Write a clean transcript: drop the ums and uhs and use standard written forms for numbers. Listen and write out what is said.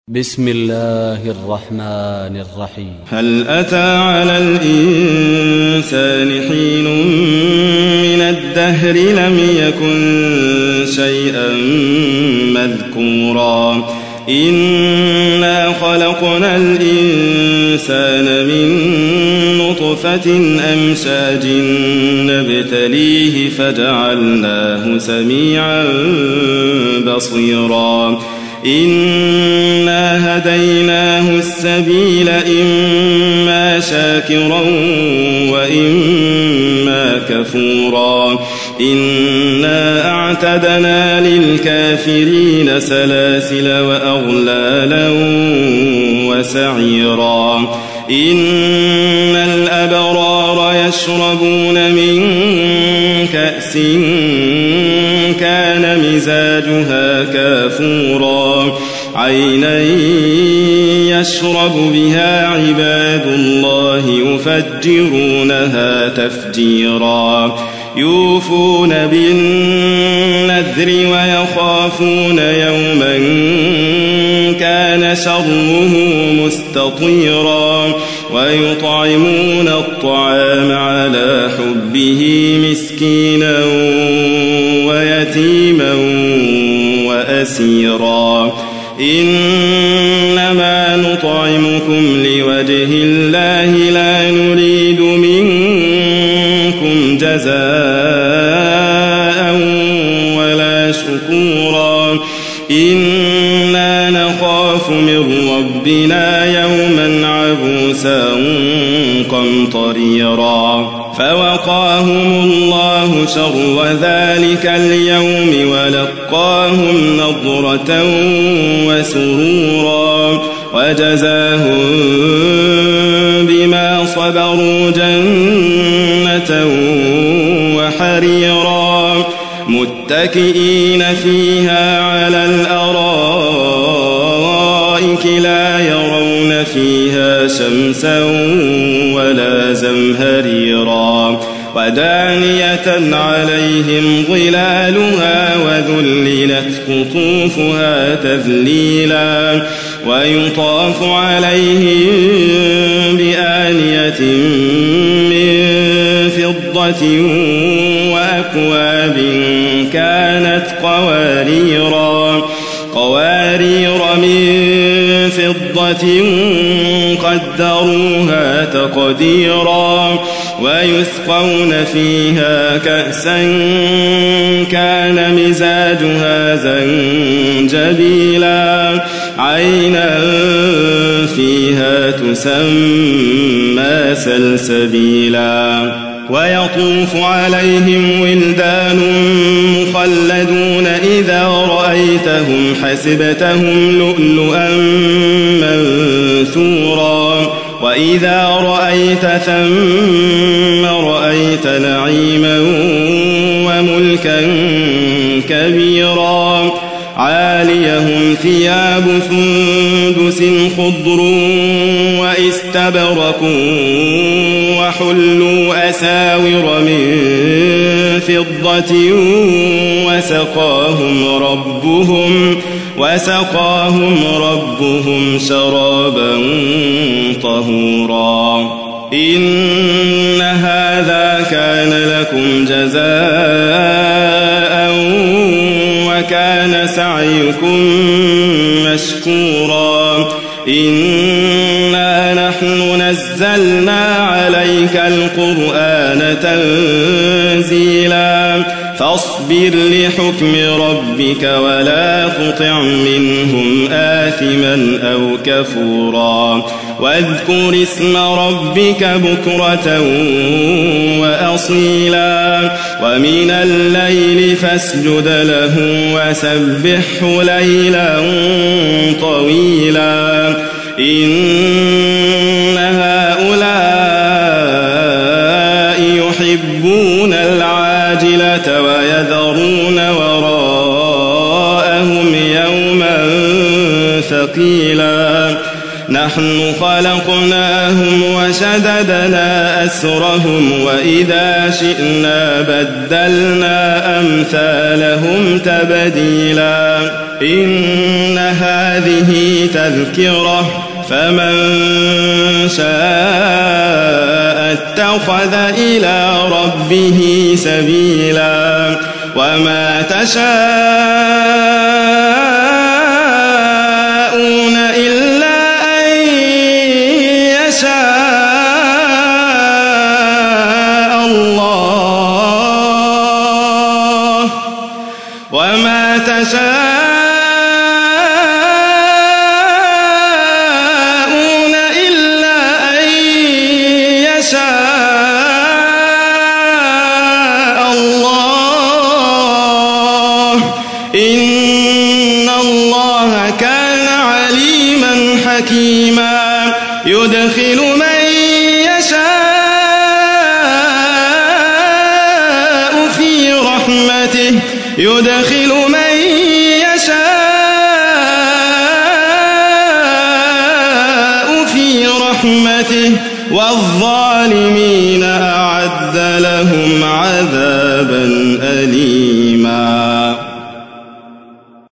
بسم الله الرحمن الرحيم. هل أتى على الإنسان حين من الدهر لم يكن شيئا مذكورا إنا خلقنا الإنسان من نطفة أمشاج نبتليه فجعلناه سميعا بصيرا إنا هديناه السبيل إما شاكرا وإما كفورا إنا أعتدنا للكافرين سلاسل وأغلالا وسعيرا إن الأبرار يشربون من كأس كان مزاجها كافورا عينا يشرب بها عباد الله يفجرونها تفجيرا يوفون بالنذر ويخافون يوما كان شره مستطيرا ويطعمون الطعام على حبه مسكينا ويتيما وأسيرا إنما نطعمكم لوجه الله لا نريد منكم جزاء ولا شكورا إنا نخاف من ربنا يوما عبوسا قمطريرا فوقاهم الله شر ذلك اليوم ولقاهم نضرة وسرورا وجزاهم بما صبروا جنة وحريرا متكئين فيها على الأرائك لا يرون فيها شمسا ولا زمهريرا ودانية عليهم ظلالها وذللت قطوفها تذليلا ويطاف عليهم بآنية من فضة وأكواب كانت قوارير من فضة قدروها تقديرا ويسقون فيها كأسا كان مزاجها زنجبيلا عينا فيها تسمى سلسبيلا ويطوف عليهم ولدان مخلدون إذا رأيتهم حسبتهم لؤلؤا منثورا وإذا رأيت ثم رأيت نعيما وملكا كبيرا عاليهم ثياب سندس خضر واستبرق وحلوا أساور من فضة وسقاهم ربهم شرابا طهورا إن هذا كان لكم جزاء وكان سعيكم مشكورا إنا نحن نزلنا عليك القرآن تنزيلا فاصبر لحكم ربك ولا تطع منهم آثما أو كفورا واذكر اسم ربك بكرة وأصيلا ومن الليل فاسجد له وسبحه ليلا طويلا إن هؤلاء يحبون العاجلة ويذرون وراءهم يوما ثقيلا نحن خلقناهم وشددنا أسرهم وإذا شئنا بدلنا أمثالهم تبديلا إن هذه تذكرة فمن شاء اتخذ إلى ربه سبيلا وما تشاءون إلا أن يشاء الله وما تشاءون إلا أن يشاء الله إن الله كان عليما حكيما يدخل من يشاء في رحمته يدخل من يشاء في رحمته والظالمين أعد لهم عذابا أليما